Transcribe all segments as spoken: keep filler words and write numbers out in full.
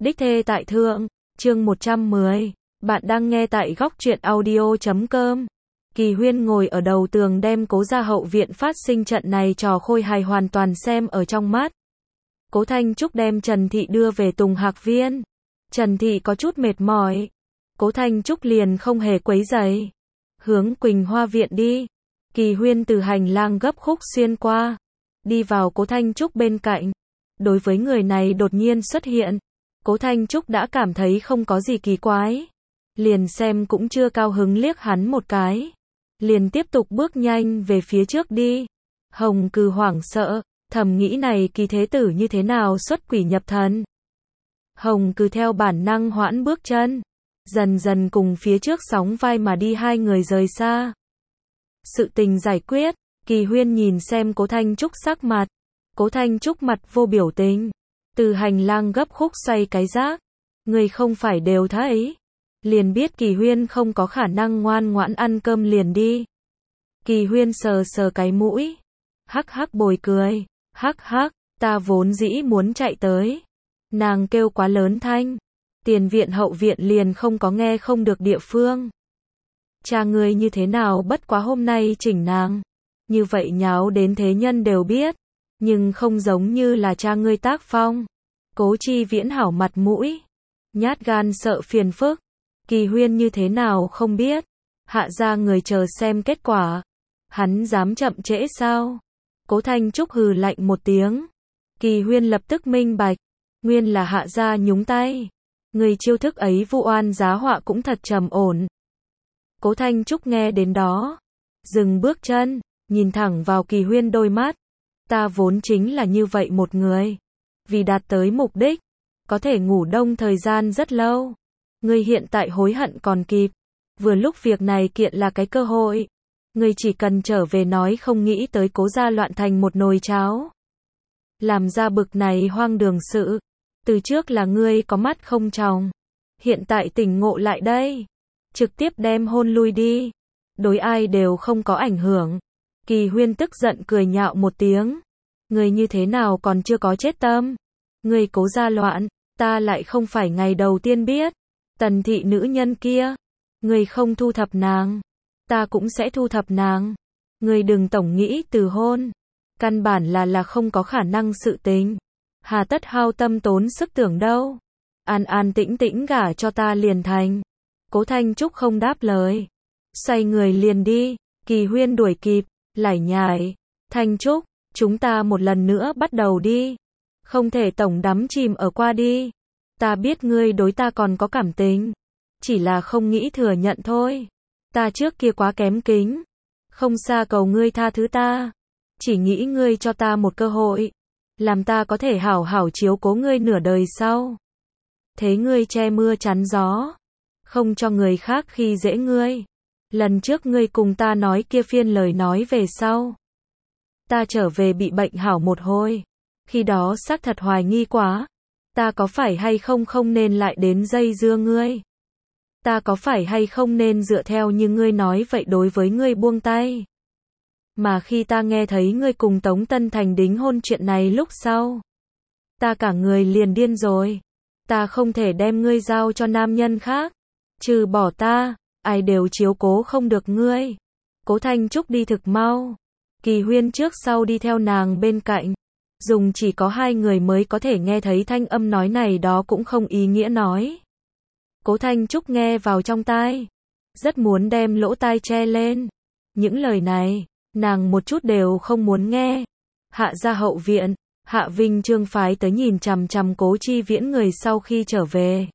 Đích thê tại thượng, chương một trăm mười. Bạn đang nghe tại góc truyện audio chấm com. Kỳ Huyên ngồi ở đầu tường đem Cố gia hậu viện phát sinh trận này trò khôi hài hoàn toàn xem ở trong mắt. Cố Thanh Trúc đem Trần Thị đưa về Tùng Hạc Viên. Trần Thị có chút mệt mỏi. Cố Thanh Trúc liền không hề quấy rầy. Hướng Quỳnh Hoa viện đi. Kỳ Huyên từ hành lang gấp khúc xuyên qua. Đi vào Cố Thanh Trúc bên cạnh. Đối với người này đột nhiên xuất hiện, Cố Thanh Trúc đã cảm thấy không có gì kỳ quái. Liền xem cũng chưa cao hứng liếc hắn một cái. Liền tiếp tục bước nhanh về phía trước đi. Hồng Cừ hoảng sợ, thầm nghĩ này Kỳ thế tử như thế nào xuất quỷ nhập thần. Hồng Cừ theo bản năng hoãn bước chân. Dần dần cùng phía trước sóng vai mà đi, hai người rời xa. Sự tình giải quyết, Kỳ Huyên nhìn xem Cố Thanh Trúc sắc mặt. Cố Thanh Trúc mặt vô biểu tình. Từ hành lang gấp khúc xoay cái rác. Người không phải đều thấy. Liền biết Kỳ Huyên không có khả năng ngoan ngoãn ăn cơm liền đi. Kỳ Huyên sờ sờ cái mũi. Hắc hắc bồi cười. Hắc hắc, ta vốn dĩ muốn chạy tới. Nàng kêu quá lớn thanh. Tiền viện hậu viện liền không có nghe không được địa phương. Cha ngươi như thế nào, bất quá hôm nay chỉnh nàng. Như vậy nháo đến thế nhân đều biết. Nhưng không giống như là cha ngươi tác phong. Cố Chi Viễn hảo mặt mũi. Nhát gan sợ phiền phức. Kỳ Huyên như thế nào không biết. Hạ ra người chờ xem kết quả. Hắn dám chậm trễ sao? Cố Thanh Trúc hừ lạnh một tiếng. Kỳ Huyên lập tức minh bạch. Nguyên là hạ ra nhúng tay. Người chiêu thức ấy vu oan giá họa cũng thật trầm ổn. Cố Thanh Trúc nghe đến đó. Dừng bước chân. Nhìn thẳng vào Kỳ Huyên đôi mắt. Ta vốn chính là như vậy một người. Vì đạt tới mục đích. Có thể ngủ đông thời gian rất lâu. Ngươi hiện tại hối hận còn kịp. Vừa lúc việc này kiện là cái cơ hội. Ngươi chỉ cần trở về nói không nghĩ tới Cố gia loạn thành một nồi cháo. Làm ra bực này hoang đường sự. Từ trước là ngươi có mắt không tròng. Hiện tại tỉnh ngộ lại đây. Trực tiếp đem hôn lui đi. Đối ai đều không có ảnh hưởng. Kỳ Huyên tức giận cười nhạo một tiếng. Người như thế nào còn chưa có chết tâm. Người Cố gia loạn, ta lại không phải ngày đầu tiên biết. Tần thị nữ nhân kia. Người không thu thập nàng. Ta cũng sẽ thu thập nàng. Người đừng tổng nghĩ từ hôn. Căn bản là là không có khả năng sự tình. Hà tất hao tâm tốn sức tưởng đâu. An an tĩnh tĩnh gả cho ta liền thành. Cố Thanh Trúc không đáp lời. Xoay người liền đi. Kỳ Huyên đuổi kịp. Lải nhải. Thanh Trúc, chúng ta một lần nữa bắt đầu đi. Không thể tổng đắm chìm ở qua đi. Ta biết ngươi đối ta còn có cảm tình. Chỉ là không nghĩ thừa nhận thôi. Ta trước kia quá kém kính. Không xa cầu ngươi tha thứ ta. Chỉ nghĩ ngươi cho ta một cơ hội. Làm ta có thể hảo hảo chiếu cố ngươi nửa đời sau. Thế ngươi che mưa chắn gió. Không cho người khác khi dễ ngươi. Lần trước ngươi cùng ta nói kia phiên lời nói về sau. Ta trở về bị bệnh hảo một hồi. Khi đó xác thật hoài nghi quá. Ta có phải hay không không nên lại đến dây dưa ngươi. Ta có phải hay không nên dựa theo như ngươi nói vậy đối với ngươi buông tay. Mà khi ta nghe thấy ngươi cùng Tống Tân Thành đính hôn chuyện này lúc sau. Ta cả người liền điên rồi. Ta không thể đem ngươi giao cho nam nhân khác. Trừ bỏ ta. Ai đều chiếu cố không được ngươi. Cố Thanh Trúc đi thực mau. Kỳ Huyên trước sau đi theo nàng bên cạnh. Dùng chỉ có hai người mới có thể nghe thấy thanh âm nói này, đó cũng không ý nghĩa nói. Cố Thanh Trúc nghe vào trong tai. Rất muốn đem lỗ tai che lên. Những lời này, nàng một chút đều không muốn nghe. Hạ gia hậu viện, Hạ Vinh Trương phái tới nhìn chằm chằm Cố Chi Viễn người sau khi trở về.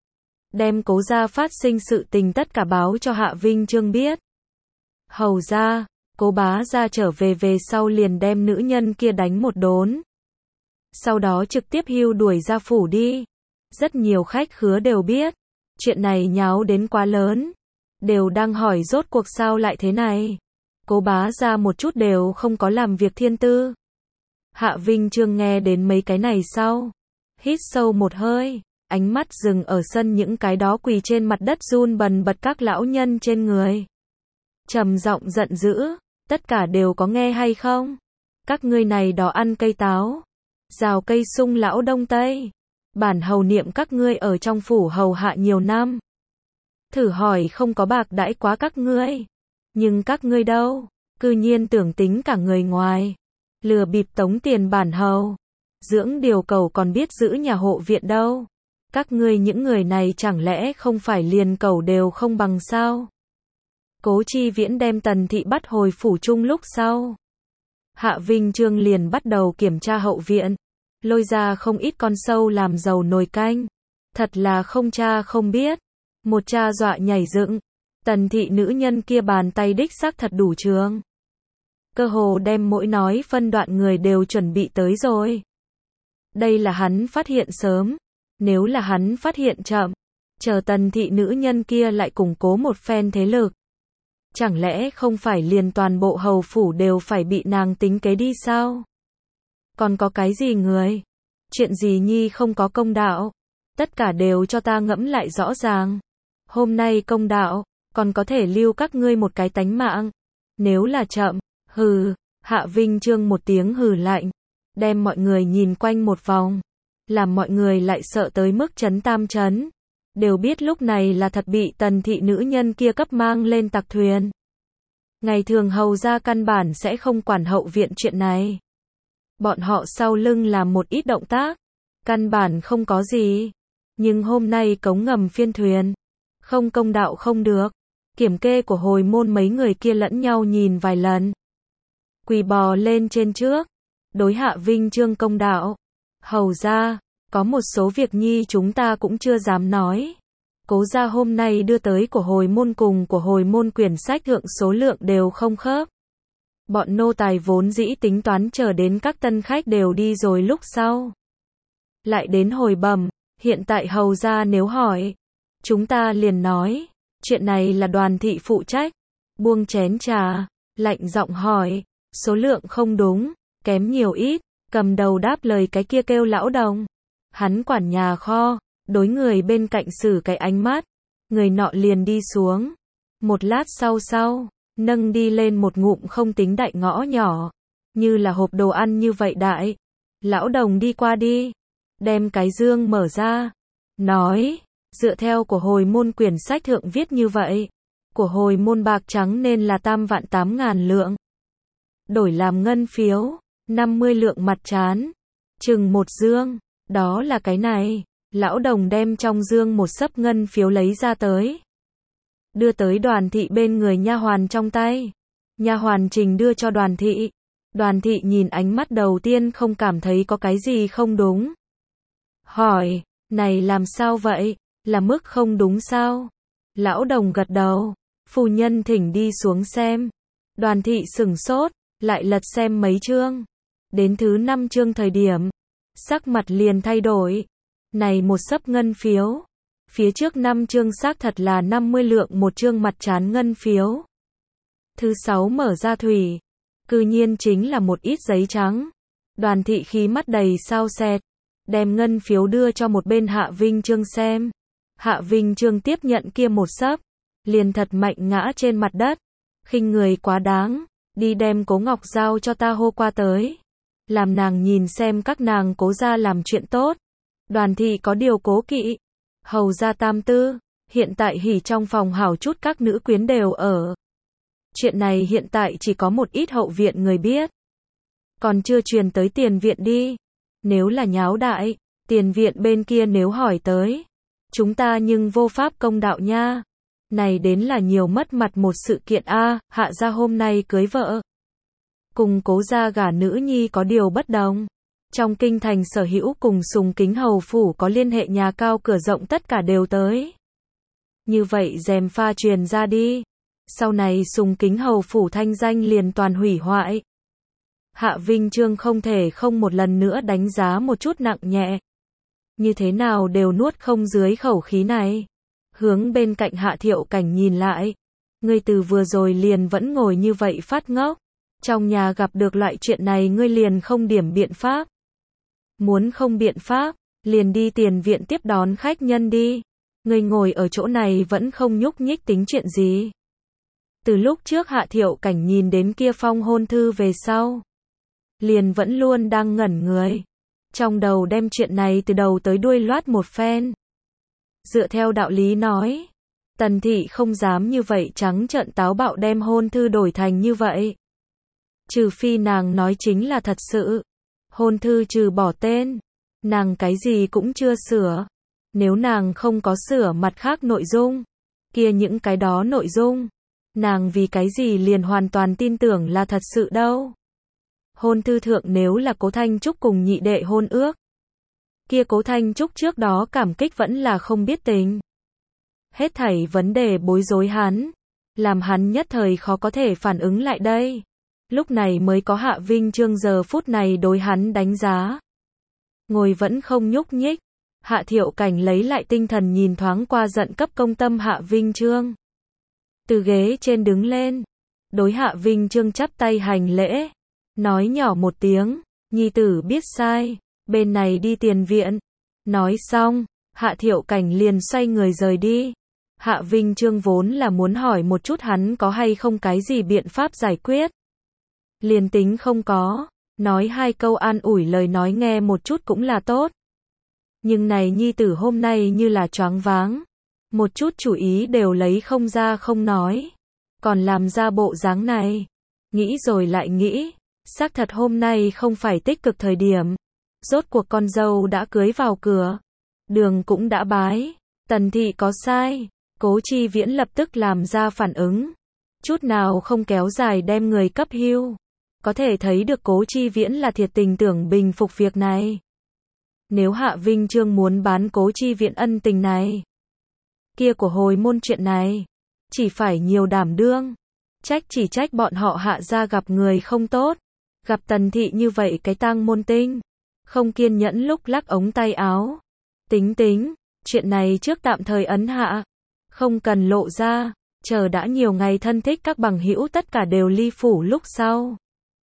Đem Cố gia phát sinh sự tình tất cả báo cho Hạ Vinh Trương biết. Hầu gia, Cố bá gia trở về về sau liền đem nữ nhân kia đánh một đốn. Sau đó trực tiếp hưu đuổi ra phủ đi. Rất nhiều khách khứa đều biết. Chuyện này nháo đến quá lớn. Đều đang hỏi rốt cuộc sao lại thế này. Cố bá gia một chút đều không có làm việc thiên tư. Hạ Vinh Trương nghe đến mấy cái này sau. Hít sâu một hơi. Ánh mắt dừng ở sân những cái đó quỳ trên mặt đất run bần bật các lão nhân trên người. Trầm giọng giận dữ. Tất cả đều có nghe hay không? Các ngươi này đó ăn cây táo. Rào cây sung lão đông tây. Bản hầu niệm các ngươi ở trong phủ hầu hạ nhiều năm. Thử hỏi không có bạc đãi quá các ngươi. Nhưng các ngươi đâu, cư nhiên tưởng tính cả người ngoài. Lừa bịp tống tiền bản hầu. Dưỡng điều cầu còn biết giữ nhà hộ viện đâu. Các ngươi những người này chẳng lẽ không phải liền cầu đều không bằng sao? Cố Chi Viễn đem Tần Thị bắt hồi phủ chung lúc sau. Hạ Vinh Trương liền bắt đầu kiểm tra hậu viện. Lôi ra không ít con sâu làm dầu nồi canh. Thật là không cha không biết. Một cha dọa nhảy dựng. Tần Thị nữ nhân kia bàn tay đích xác thật đủ trường. Cơ hồ đem mỗi nói phân đoạn người đều chuẩn bị tới rồi. Đây là hắn phát hiện sớm. Nếu là hắn phát hiện chậm, chờ Tần Thị nữ nhân kia lại củng cố một phen thế lực. Chẳng lẽ không phải liền toàn bộ hầu phủ đều phải bị nàng tính kế đi sao? Còn có cái gì người? Chuyện gì nhi không có công đạo? Tất cả đều cho ta ngẫm lại rõ ràng. Hôm nay công đạo, còn có thể lưu các ngươi một cái tánh mạng. Nếu là chậm, hừ, Hạ Vinh Trương một tiếng hừ lạnh, đem mọi người nhìn quanh một vòng, làm mọi người lại sợ tới mức chấn tam chấn. Đều biết lúc này là thật bị Tần Thị nữ nhân kia cấp mang lên tặc thuyền. Ngày thường hầu ra căn bản sẽ không quản hậu viện chuyện này. Bọn họ sau lưng làm một ít động tác, căn bản không có gì. Nhưng hôm nay cống ngầm phiên thuyền, không công đạo không được. Kiểm kê của hồi môn mấy người kia lẫn nhau nhìn vài lần. Quỳ bò lên trên trước, đối Hạ Vinh Trương công đạo. Hầu ra, có một số việc nhi chúng ta cũng chưa dám nói. Cố gia hôm nay đưa tới của hồi môn cùng của hồi môn quyển sách thượng số lượng đều không khớp. Bọn nô tài vốn dĩ tính toán chờ đến các tân khách đều đi rồi lúc sau. Lại đến hồi bẩm, hiện tại hầu ra nếu hỏi, chúng ta liền nói, chuyện này là Đoàn thị phụ trách. Buông chén trà, lạnh giọng hỏi, số lượng không đúng, kém nhiều ít, cầm đầu đáp lời cái kia kêu Lão Đồng. Hắn quản nhà kho, đối người bên cạnh xử cái ánh mắt, người nọ liền đi xuống. Một lát sau sau, nâng đi lên một ngụm không tính đại ngõ nhỏ, như là hộp đồ ăn như vậy đại. Lão Đồng đi qua đi, đem cái dương mở ra, nói, dựa theo của hồi môn quyển sách thượng viết như vậy, của hồi môn bạc trắng nên là tam vạn tám ngàn lượng. Đổi làm ngân phiếu, năm mươi lượng mặt trán, chừng một dương, đó là cái này. Lão Đồng đem trong dương một xấp ngân phiếu lấy ra tới, đưa tới Đoàn thị bên người nha hoàn trong tay. Nha hoàn trình đưa cho Đoàn thị. Đoàn thị nhìn ánh mắt đầu tiên không cảm thấy có cái gì không đúng. Hỏi, này làm sao vậy? Là mức không đúng sao? Lão Đồng gật đầu, phu nhân thỉnh đi xuống xem. Đoàn thị sửng sốt, lại lật xem mấy chương. Đến thứ năm chương thời điểm, sắc mặt liền thay đổi. Này một xấp ngân phiếu, phía trước năm chương xác thật là năm mươi lượng một chương mặt trán ngân phiếu. Thứ sáu mở ra thủy, cư nhiên chính là một ít giấy trắng. Đoàn thị khí mắt đầy sao sẹt, đem ngân phiếu đưa cho một bên Hạ Vinh Trương xem. Hạ Vinh Trương tiếp nhận kia một xấp, liền thật mạnh ngã trên mặt đất. Khinh người quá đáng, đi đem Cố Ngọc giao cho ta hô qua tới. Làm nàng nhìn xem các nàng Cố gia làm chuyện tốt. Đoàn thị có điều cố kỵ. Hầu gia tam tư, hiện tại hỉ trong phòng hảo chút các nữ quyến đều ở. Chuyện này hiện tại chỉ có một ít hậu viện người biết. Còn chưa truyền tới tiền viện đi. Nếu là nháo đại, tiền viện bên kia nếu hỏi tới, chúng ta nhưng vô pháp công đạo nha. Này đến là nhiều mất mặt một sự kiện a. Hạ gia hôm nay cưới vợ, cùng Cố gia gả nữ nhi có điều bất đồng. Trong kinh thành sở hữu cùng Sùng Kính hầu phủ có liên hệ nhà cao cửa rộng tất cả đều tới. Như vậy dèm pha truyền ra đi, sau này Sùng Kính hầu phủ thanh danh liền toàn hủy hoại. Hạ Vinh Trương không thể không một lần nữa đánh giá một chút nặng nhẹ. Như thế nào đều nuốt không dưới khẩu khí này. Hướng bên cạnh Hạ Thiệu Cảnh nhìn lại. Ngươi từ vừa rồi liền vẫn ngồi như vậy phát ngốc. Trong nhà gặp được loại chuyện này ngươi liền không điểm biện pháp. Muốn không biện pháp, liền đi tiền viện tiếp đón khách nhân đi. Ngươi ngồi ở chỗ này vẫn không nhúc nhích tính chuyện gì. Từ lúc trước Hạ Thiệu Cảnh nhìn đến kia phong hôn thư về sau, liền vẫn luôn đang ngẩn người. trong đầu đem chuyện này từ đầu tới đuôi loát một phen. Dựa theo đạo lý nói, Tần Thị không dám như vậy trắng trợn táo bạo đem hôn thư đổi thành như vậy. Trừ phi nàng nói chính là thật sự. Hôn thư trừ bỏ tên, nàng cái gì cũng chưa sửa. Nếu nàng không có sửa mặt khác nội dung, kia những cái đó nội dung, nàng vì cái gì liền hoàn toàn tin tưởng là thật sự đâu. Hôn thư thượng nếu là Cố Thanh Trúc cùng nhị đệ hôn ước, kia Cố Thanh Trúc trước đó cảm kích vẫn là không biết tình. Hết thảy vấn đề bối rối hắn, làm hắn nhất thời khó có thể phản ứng lại đây. Lúc này mới có Hạ Vinh Trương giờ phút này đối hắn đánh giá. Ngồi vẫn không nhúc nhích, Hạ Thiệu Cảnh lấy lại tinh thần nhìn thoáng qua giận cấp công tâm Hạ Vinh Trương. Từ ghế trên đứng lên, đối Hạ Vinh Trương chắp tay hành lễ, nói nhỏ một tiếng, nhi tử biết sai, bên này đi tiền viện. Nói xong, Hạ Thiệu Cảnh liền xoay người rời đi. Hạ Vinh Trương vốn là muốn hỏi một chút hắn có hay không cái gì biện pháp giải quyết. Liền tính không có, nói hai câu an ủi lời nói nghe một chút cũng là tốt. Nhưng này nhi tử hôm nay như là choáng váng, một chút chủ ý đều lấy không ra không nói, còn làm ra bộ dáng này. Nghĩ rồi lại nghĩ, xác thật hôm nay không phải tích cực thời điểm. Rốt cuộc con dâu đã cưới vào cửa, đường cũng đã bái, Tần Thị có sai. Cố Chi Viễn lập tức làm ra phản ứng, chút nào không kéo dài đem người cấp hưu. Có thể thấy được Cố Chi Viễn là thiệt tình tưởng bình phục việc này. Nếu Hạ Vinh Trương muốn bán Cố Chi Viễn ân tình này, kia của hồi môn chuyện này, chỉ phải nhiều đảm đương. Trách chỉ trách bọn họ Hạ gia gặp người không tốt, gặp Tần Thị như vậy cái tang môn tinh, không kiên nhẫn lúc lắc ống tay áo. Tính tính, chuyện này trước tạm thời ấn hạ, không cần lộ ra, chờ đã nhiều ngày thân thích các bằng hữu tất cả đều ly phủ lúc sau.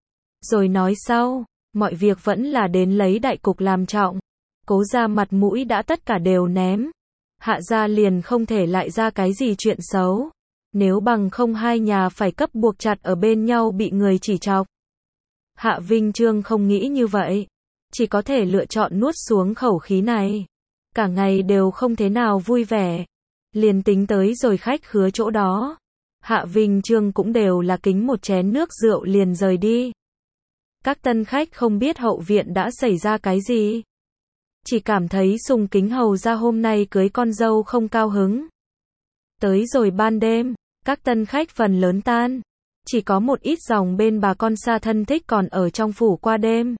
Rồi nói sau, mọi việc vẫn là đến lấy đại cục làm trọng. Cố gia mặt mũi đã tất cả đều ném. Hạ gia liền không thể lại ra cái gì chuyện xấu. Nếu bằng không hai nhà phải cấp buộc chặt ở bên nhau bị người chỉ trọc. Hạ Vinh Trương không nghĩ như vậy. Chỉ có thể lựa chọn nuốt xuống khẩu khí này. Cả ngày đều không thế nào vui vẻ. Liền tính tới rồi khách khứa chỗ đó. Hạ Vinh Trương cũng đều là kính một chén nước rượu liền rời đi. Các tân khách không biết hậu viện đã xảy ra cái gì. Chỉ cảm thấy Sùng Kính hầu ra hôm nay cưới con dâu không cao hứng. Tới rồi ban đêm, các tân khách phần lớn tan. Chỉ có một ít dòng bên bà con xa thân thích còn ở trong phủ qua đêm.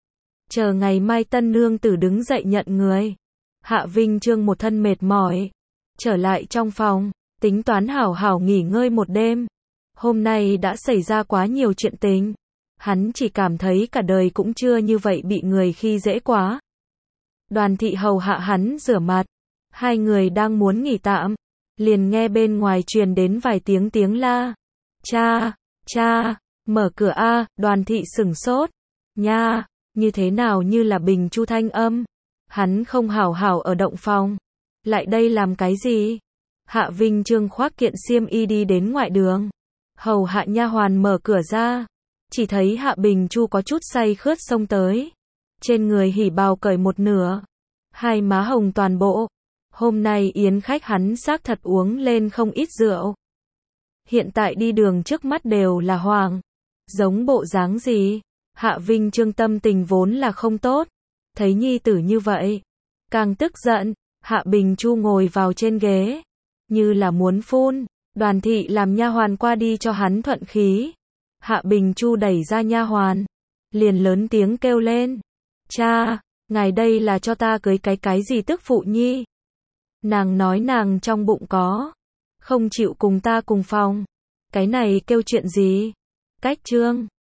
Chờ ngày mai tân nương tử đứng dậy nhận người. Hạ Vinh Trương một thân mệt mỏi. Trở lại trong phòng, tính toán hảo hảo nghỉ ngơi một đêm. Hôm nay đã xảy ra quá nhiều chuyện tình. Hắn chỉ cảm thấy cả đời cũng chưa như vậy bị người khi dễ quá. Đoàn thị hầu hạ hắn rửa mặt. Hai người đang muốn nghỉ tạm. Liền nghe bên ngoài truyền đến vài tiếng tiếng la. Cha, cha, mở cửa a. Đoàn thị sửng sốt. Nha, như thế nào như là Bình Chu thanh âm. Hắn không hảo hảo ở động phòng. Lại đây làm cái gì? Hạ Vinh Trương khoác kiện xiêm y đi đến ngoại đường. Hầu hạ nha hoàn mở cửa ra. Chỉ thấy Hạ Bình Chu có chút say khướt xông tới. Trên người hỉ bào cởi một nửa. Hai má hồng toàn bộ. Hôm nay yến khách hắn xác thật uống lên không ít rượu. Hiện tại đi đường trước mắt đều là hoàng. Giống bộ dáng gì? Hạ Vinh Trương tâm tình vốn là không tốt. Thấy nhi tử như vậy. Càng tức giận. Hạ Bình Chu ngồi vào trên ghế. Như là muốn phun. Đoàn thị làm nha hoàn qua đi cho hắn thuận khí. Hạ Bình Chu đẩy ra nha hoàn. Liền lớn tiếng kêu lên. Cha, ngài đây là cho ta cưới cái cái gì tức phụ nhi? Nàng nói nàng trong bụng có. Không chịu cùng ta cùng phòng. Cái này kêu chuyện gì? Cách trương.